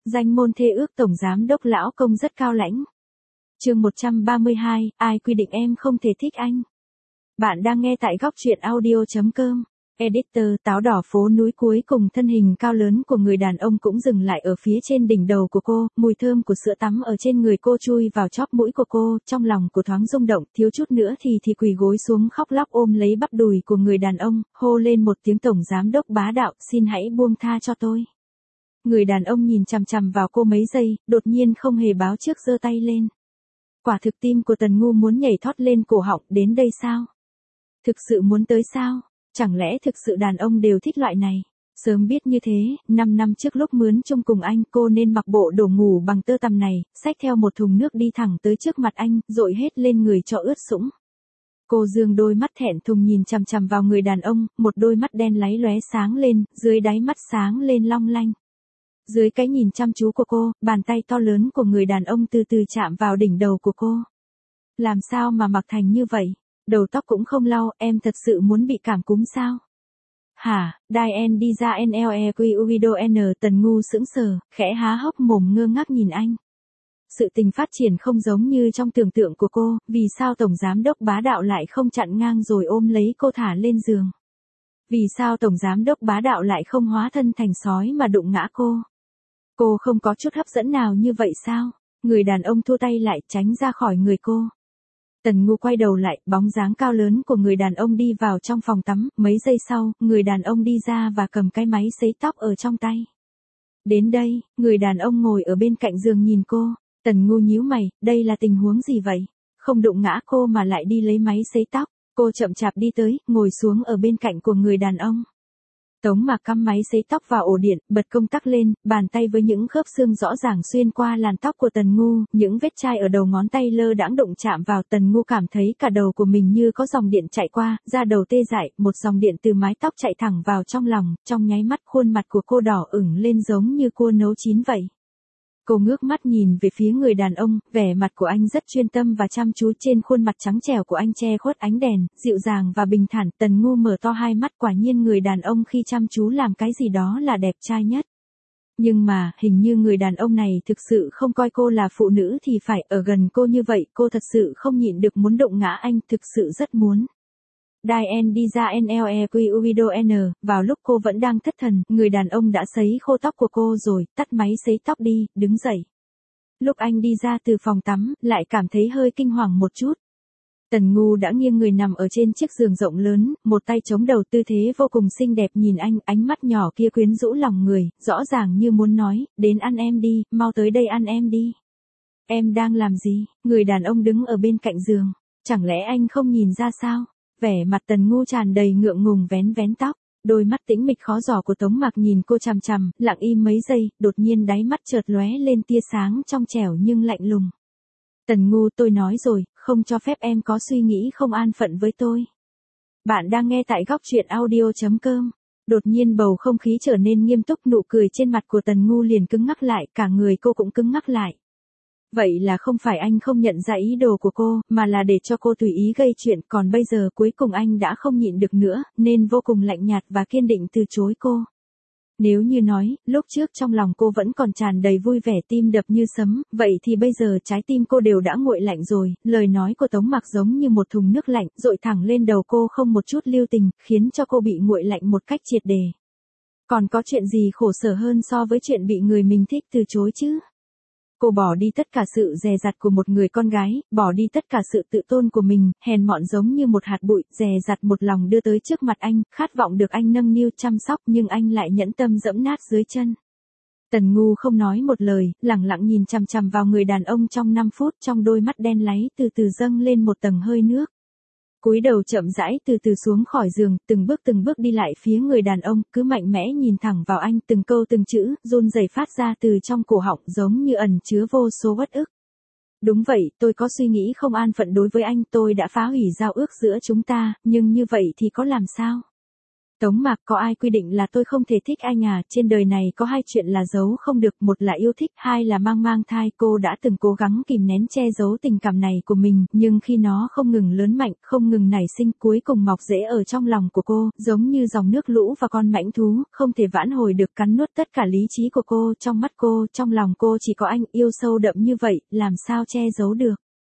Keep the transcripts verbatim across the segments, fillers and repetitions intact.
Danh môn thê ước tổng giám đốc lão công rất cao lãnh. Chương một trăm ba mươi hai, ai quy định em không thể thích anh? Bạn đang nghe tại góc truyện audio chấm com. Editor. Táo đỏ phố núi cuối cùng thân hình cao lớn của người đàn ông cũng dừng lại ở phía trên đỉnh đầu của cô, mùi thơm của sữa tắm ở trên người cô chui vào chóp mũi của cô, trong lòng của thoáng rung động, thiếu chút nữa thì thì quỳ gối xuống khóc lóc ôm lấy bắp đùi của người đàn ông, hô lên một tiếng tổng giám đốc bá đạo, xin hãy buông tha cho tôi. Người đàn ông nhìn chằm chằm vào cô mấy giây, đột nhiên không hề báo trước giơ tay lên. Quả thực tim của Tần Ngu muốn nhảy thót lên cổ họng, đến đây sao? Thực sự muốn tới sao? Chẳng lẽ thực sự đàn ông đều thích loại này? Sớm biết như thế, năm năm trước lúc mướn chung cùng anh, cô nên mặc bộ đồ ngủ bằng tơ tằm này, xách theo một thùng nước đi thẳng tới trước mặt anh, dội hết lên người cho ướt sũng. Cô dương đôi mắt thẹn thùng nhìn chằm chằm vào người đàn ông, một đôi mắt đen láy lóe sáng lên, dưới đáy mắt sáng lên long lanh. Dưới cái nhìn chăm chú của cô, bàn tay to lớn của người đàn ông từ từ chạm vào đỉnh đầu của cô. Làm sao mà mặc thành như vậy? Đầu tóc cũng không lau, em thật sự muốn bị cảm cúm sao? Hả? Diane đi ra en lờ e quy u video N. Tần Ngu sững sờ, khẽ há hốc mồm ngơ ngác nhìn anh. Sự tình phát triển không giống như trong tưởng tượng của cô, vì sao tổng giám đốc bá đạo lại không chặn ngang rồi ôm lấy cô thả lên giường? Vì sao tổng giám đốc bá đạo lại không hóa thân thành sói mà đụng ngã cô? Cô không có chút hấp dẫn nào như vậy sao? Người đàn ông thua tay lại, tránh ra khỏi người cô. Tần Ngu quay đầu lại, bóng dáng cao lớn của người đàn ông đi vào trong phòng tắm, mấy giây sau, người đàn ông đi ra và cầm cái máy sấy tóc ở trong tay. Đến đây, người đàn ông ngồi ở bên cạnh giường nhìn cô. Tần Ngu nhíu mày, đây là tình huống gì vậy? Không đụng ngã cô mà lại đi lấy máy sấy tóc. Cô chậm chạp đi tới, ngồi xuống ở bên cạnh của người đàn ông. Tống Mạc cắm máy sấy tóc vào ổ điện, bật công tắc lên, bàn tay với những khớp xương rõ ràng xuyên qua làn tóc của Tần Ngu, những vết chai ở đầu ngón tay lơ đãng đụng chạm vào. Tần Ngu cảm thấy cả đầu của mình như có dòng điện chạy qua, da đầu tê dại, một dòng điện từ mái tóc chạy thẳng vào trong lòng, trong nháy mắt khuôn mặt của cô đỏ ửng lên giống như cua nấu chín vậy. Cô ngước mắt nhìn về phía người đàn ông, vẻ mặt của anh rất chuyên tâm và chăm chú, trên khuôn mặt trắng trẻo của anh che khuất ánh đèn, dịu dàng và bình thản. Tần Ngu mở to hai mắt, quả nhiên người đàn ông khi chăm chú làm cái gì đó là đẹp trai nhất. Nhưng mà, hình như người đàn ông này thực sự không coi cô là phụ nữ thì phải, ở gần cô như vậy, cô thật sự không nhịn được muốn đụng ngã anh, thực sự rất muốn. Diane đi ra en lờ e quy u video N, vào lúc cô vẫn đang thất thần, người đàn ông đã sấy khô tóc của cô rồi, tắt máy sấy tóc đi, đứng dậy. Lúc anh đi ra từ phòng tắm, lại cảm thấy hơi kinh hoàng một chút. Tần Ngu đã nghiêng người nằm ở trên chiếc giường rộng lớn, một tay chống đầu, tư thế vô cùng xinh đẹp nhìn anh, ánh mắt nhỏ kia quyến rũ lòng người, rõ ràng như muốn nói, đến ăn em đi, mau tới đây ăn em đi. Em đang làm gì? Người đàn ông đứng ở bên cạnh giường, chẳng lẽ anh không nhìn ra sao? Vẻ mặt Tần Ngu tràn đầy ngượng ngùng vén vén tóc, đôi mắt tĩnh mịch khó dò của Tống Mạc nhìn cô chằm chằm, lặng im mấy giây, đột nhiên đáy mắt chợt lóe lên tia sáng trong trẻo nhưng lạnh lùng. Tần Ngu, tôi nói rồi, không cho phép em có suy nghĩ không an phận với tôi. Bạn đang nghe tại góc truyện audio chấm com. Đột nhiên bầu không khí trở nên nghiêm túc, nụ cười trên mặt của Tần Ngu liền cứng ngắc lại, cả người cô cũng cứng ngắc lại. Vậy là không phải anh không nhận ra ý đồ của cô, mà là để cho cô tùy ý gây chuyện, còn bây giờ cuối cùng anh đã không nhịn được nữa, nên vô cùng lạnh nhạt và kiên định từ chối cô. Nếu như nói, lúc trước trong lòng cô vẫn còn tràn đầy vui vẻ, tim đập như sấm, vậy thì bây giờ trái tim cô đều đã nguội lạnh rồi. Lời nói của Tống Mạc giống như một thùng nước lạnh, dội thẳng lên đầu cô không một chút lưu tình, khiến cho cô bị nguội lạnh một cách triệt để. Còn có chuyện gì khổ sở hơn so với chuyện bị người mình thích từ chối chứ? Cô bỏ đi tất cả sự dè dặt của một người con gái, bỏ đi tất cả sự tự tôn của mình, hèn mọn giống như một hạt bụi, dè dặt một lòng đưa tới trước mặt anh, khát vọng được anh nâng niu chăm sóc, nhưng anh lại nhẫn tâm dẫm nát dưới chân. Tần Ngu không nói một lời, lẳng lặng nhìn chằm chằm vào người đàn ông trong năm phút, trong đôi mắt đen láy từ từ dâng lên một tầng hơi nước. Cúi đầu chậm rãi từ từ xuống khỏi giường, từng bước từng bước đi lại phía người đàn ông, cứ mạnh mẽ nhìn thẳng vào anh, từng câu từng chữ, run rẩy phát ra từ trong cổ họng giống như ẩn chứa vô số uất ức. Đúng vậy, tôi có suy nghĩ không an phận đối với anh, tôi đã phá hủy giao ước giữa chúng ta, nhưng như vậy thì có làm sao? Tống Mạc, có ai quy định là tôi không thể thích anh à, trên đời này có hai chuyện là giấu không được, một là yêu thích, hai là mang mang thai. Cô đã từng cố gắng kìm nén che giấu tình cảm này của mình, nhưng khi nó không ngừng lớn mạnh, không ngừng nảy sinh, cuối cùng mọc rễ ở trong lòng của cô, giống như dòng nước lũ và con mãnh thú, không thể vãn hồi được, cắn nuốt tất cả lý trí của cô. Trong mắt cô, trong lòng cô chỉ có anh, yêu sâu đậm như vậy, làm sao che giấu được.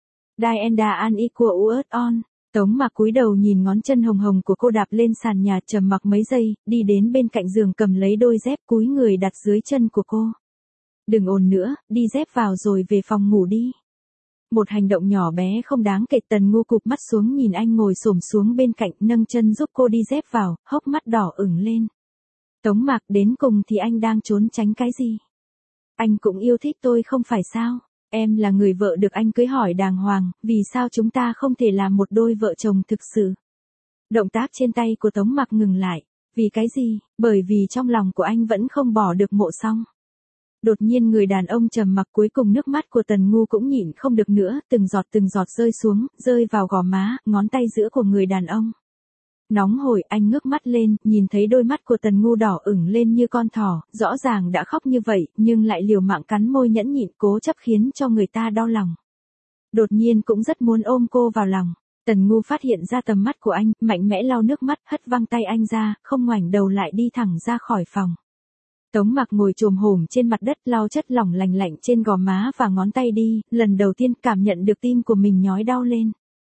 Diana Unequal on. Tống Mạc cúi đầu nhìn ngón chân hồng hồng của cô đạp lên sàn nhà, trầm mặc mấy giây, đi đến bên cạnh giường cầm lấy đôi dép, cúi người đặt dưới chân của cô. Đừng ồn nữa, đi dép vào rồi về phòng ngủ đi. Một hành động nhỏ bé không đáng kể. Tần Ngu cụp mắt xuống nhìn anh ngồi xổm xuống bên cạnh, nâng chân giúp cô đi dép vào, hốc mắt đỏ ửng lên. Tống Mạc, đến cùng thì anh đang trốn tránh cái gì? Anh cũng yêu thích tôi không phải sao? Em là người vợ được anh cưới hỏi đàng hoàng, vì sao chúng ta không thể làm một đôi vợ chồng thực sự? Động tác trên tay của Tống Mạc ngừng lại. Vì cái gì? Bởi vì trong lòng của anh vẫn không bỏ được Mộ Song. Đột nhiên người đàn ông trầm mặc, cuối cùng nước mắt của Tần Ngu cũng nhịn không được nữa, từng giọt từng giọt rơi xuống, rơi vào gò má, ngón tay giữa của người đàn ông. Nóng hổi, anh ngước mắt lên, nhìn thấy đôi mắt của Tần Ngu đỏ ửng lên như con thỏ, rõ ràng đã khóc như vậy, nhưng lại liều mạng cắn môi nhẫn nhịn, cố chấp khiến cho người ta đau lòng. Đột nhiên cũng rất muốn ôm cô vào lòng. Tần Ngu phát hiện ra tầm mắt của anh, mạnh mẽ lau nước mắt, hất văng tay anh ra, không ngoảnh đầu lại đi thẳng ra khỏi phòng. Tống Mạc ngồi chồm hổm trên mặt đất, lau chất lỏng lành lạnh trên gò má và ngón tay đi, lần đầu tiên cảm nhận được tim của mình nhói đau lên.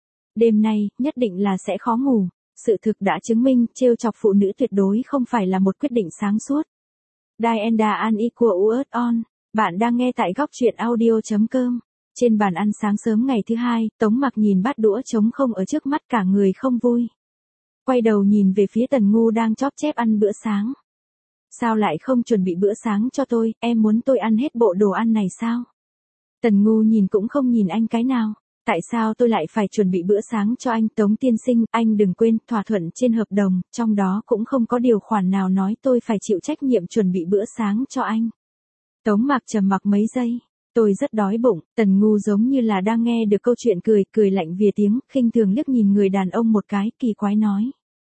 Đêm nay, nhất định là sẽ khó ngủ. Sự thực đã chứng minh, trêu chọc phụ nữ tuyệt đối không phải là một quyết định sáng suốt. Diana Unequal on. Bạn đang nghe tại góc truyện audio chấm com. Trên bàn ăn sáng sớm ngày thứ hai, Tống Mạc nhìn bát đũa trống không ở trước mắt, cả người không vui. Quay đầu nhìn về phía Tần Ngu đang chóp chép ăn bữa sáng. Sao lại không chuẩn bị bữa sáng cho tôi, em muốn tôi ăn hết bộ đồ ăn này sao? Tần Ngu nhìn cũng không nhìn anh cái nào. Tại sao tôi lại phải chuẩn bị bữa sáng cho anh? Tống tiên sinh, anh đừng quên, thỏa thuận trên hợp đồng, trong đó cũng không có điều khoản nào nói tôi phải chịu trách nhiệm chuẩn bị bữa sáng cho anh. Tống Mạc trầm mặc mấy giây. Tôi rất đói bụng. Tần Ngu giống như là đang nghe được câu chuyện, cười, cười lạnh vía tiếng, khinh thường liếc nhìn người đàn ông một cái, kỳ quái nói.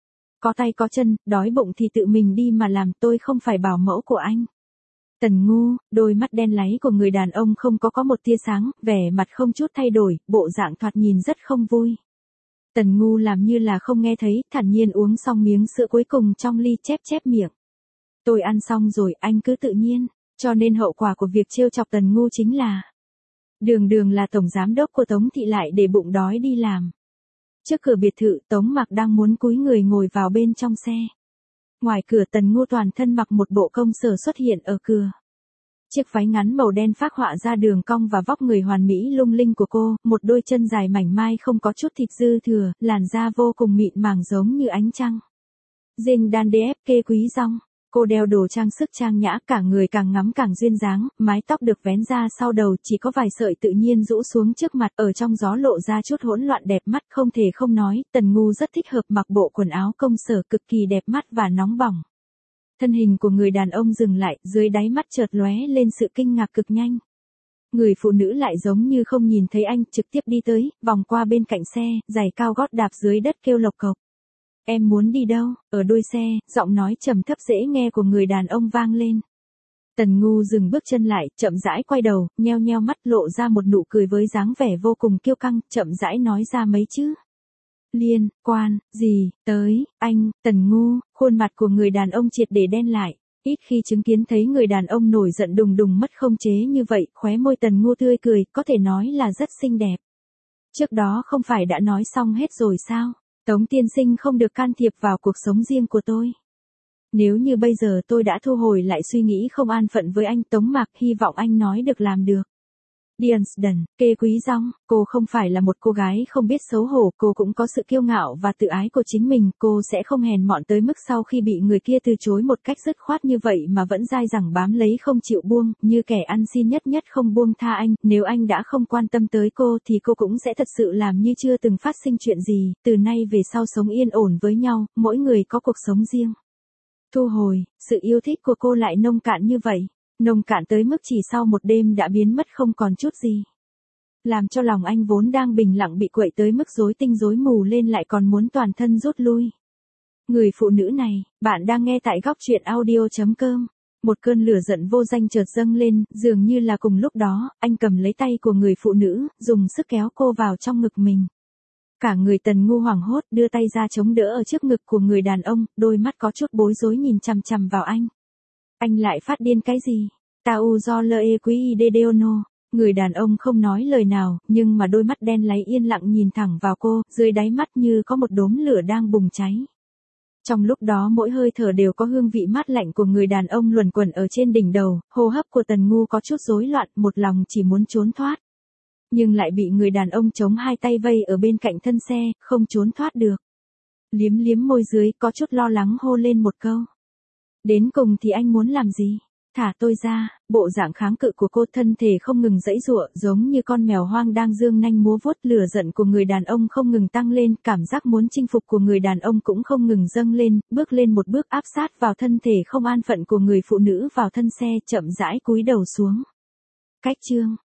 Có tay có chân, đói bụng thì tự mình đi mà làm, tôi không phải bảo mẫu của anh. Tần Ngu, đôi mắt đen láy của người đàn ông không có có một tia sáng, vẻ mặt không chút thay đổi, bộ dạng thoạt nhìn rất không vui. Tần Ngu làm như là không nghe thấy, thản nhiên uống xong miếng sữa cuối cùng trong ly, chép chép miệng. Tôi ăn xong rồi, anh cứ tự nhiên, cho nên hậu quả của việc trêu chọc Tần Ngu chính là đường đường là tổng giám đốc của Tống thị lại để bụng đói đi làm. Trước cửa biệt thự, Tống Mạc đang muốn cúi người ngồi vào bên trong xe. Ngoài cửa, Tần Ngu toàn thân mặc một bộ công sở xuất hiện ở cửa. Chiếc váy ngắn màu đen phác họa ra đường cong và vóc người hoàn mỹ lung linh của cô, một đôi chân dài mảnh mai không có chút thịt dư thừa, làn da vô cùng mịn màng giống như ánh trăng. Dinh đan đê ép kê quý rong. Cô đeo đồ trang sức trang nhã, cả người càng ngắm càng duyên dáng, mái tóc được vén ra sau đầu, chỉ có vài sợi tự nhiên rũ xuống trước mặt, ở trong gió lộ ra chút hỗn loạn đẹp mắt, không thể không nói, Tần Ngu rất thích hợp mặc bộ quần áo công sở cực kỳ đẹp mắt và nóng bỏng. Thân hình của người đàn ông dừng lại, dưới đáy mắt chợt lóe lên sự kinh ngạc cực nhanh. Người phụ nữ lại giống như không nhìn thấy anh, trực tiếp đi tới, vòng qua bên cạnh xe, giày cao gót đạp dưới đất kêu lộc cộc. Em muốn đi đâu? Ở đuôi xe, giọng nói trầm thấp dễ nghe của người đàn ông vang lên. Tần Ngu dừng bước chân lại, chậm rãi quay đầu, nheo nheo mắt, lộ ra một nụ cười với dáng vẻ vô cùng kiêu căng, chậm rãi nói ra mấy chữ. Liên, quan, gì, tới, anh, Tần Ngu, khuôn mặt của người đàn ông triệt để đen lại. Ít khi chứng kiến thấy người đàn ông nổi giận đùng đùng mất không chế như vậy, khóe môi Tần Ngu tươi cười, có thể nói là rất xinh đẹp. Trước đó không phải đã nói xong hết rồi sao? Tống tiên sinh không được can thiệp vào cuộc sống riêng của tôi. Nếu như bây giờ tôi đã thu hồi lại suy nghĩ không an phận với anh, Tống Mạc, hy vọng anh nói được làm được. Diansden, kê quý rong, cô không phải là một cô gái không biết xấu hổ, cô cũng có sự kiêu ngạo và tự ái của chính mình, cô sẽ không hèn mọn tới mức sau khi bị người kia từ chối một cách dứt khoát như vậy mà vẫn dai dẳng bám lấy không chịu buông, như kẻ ăn xin nhất nhất không buông tha anh, nếu anh đã không quan tâm tới cô thì cô cũng sẽ thật sự làm như chưa từng phát sinh chuyện gì, từ nay về sau sống yên ổn với nhau, mỗi người có cuộc sống riêng. Thu hồi, sự yêu thích của cô lại nông cạn như vậy. Nông cạn tới mức chỉ sau một đêm đã biến mất không còn chút gì. Làm cho lòng anh vốn đang bình lặng bị quậy tới mức rối tinh rối mù lên lại còn muốn toàn thân rút lui. Người phụ nữ này, bạn đang nghe tại góc truyện audio.com. Một cơn lửa giận vô danh chợt dâng lên, dường như là cùng lúc đó, anh cầm lấy tay của người phụ nữ, dùng sức kéo cô vào trong ngực mình. Cả người Tần Ngu hoảng hốt, đưa tay ra chống đỡ ở trước ngực của người đàn ông, đôi mắt có chút bối rối nhìn chằm chằm vào anh. Anh lại phát điên cái gì? Tao do lơ e quý de deono. Người đàn ông không nói lời nào, nhưng mà đôi mắt đen láy yên lặng nhìn thẳng vào cô, dưới đáy mắt như có một đốm lửa đang bùng cháy. Trong lúc đó mỗi hơi thở đều có hương vị mát lạnh của người đàn ông luẩn quẩn ở trên đỉnh đầu, hô hấp của Tần Ngu có chút rối loạn, một lòng chỉ muốn trốn thoát. Nhưng lại bị người đàn ông chống hai tay vây ở bên cạnh thân xe, không trốn thoát được. Liếm liếm môi dưới, có chút lo lắng hô lên một câu. Đến cùng thì anh muốn làm gì? Thả tôi ra. Bộ dạng kháng cự của cô, thân thể không ngừng giãy giụa, giống như con mèo hoang đang dương nanh múa vuốt. Lửa giận của người đàn ông không ngừng tăng lên, cảm giác muốn chinh phục của người đàn ông cũng không ngừng dâng lên, bước lên một bước áp sát vào thân thể không an phận của người phụ nữ vào thân xe, chậm rãi cúi đầu xuống. Cách chương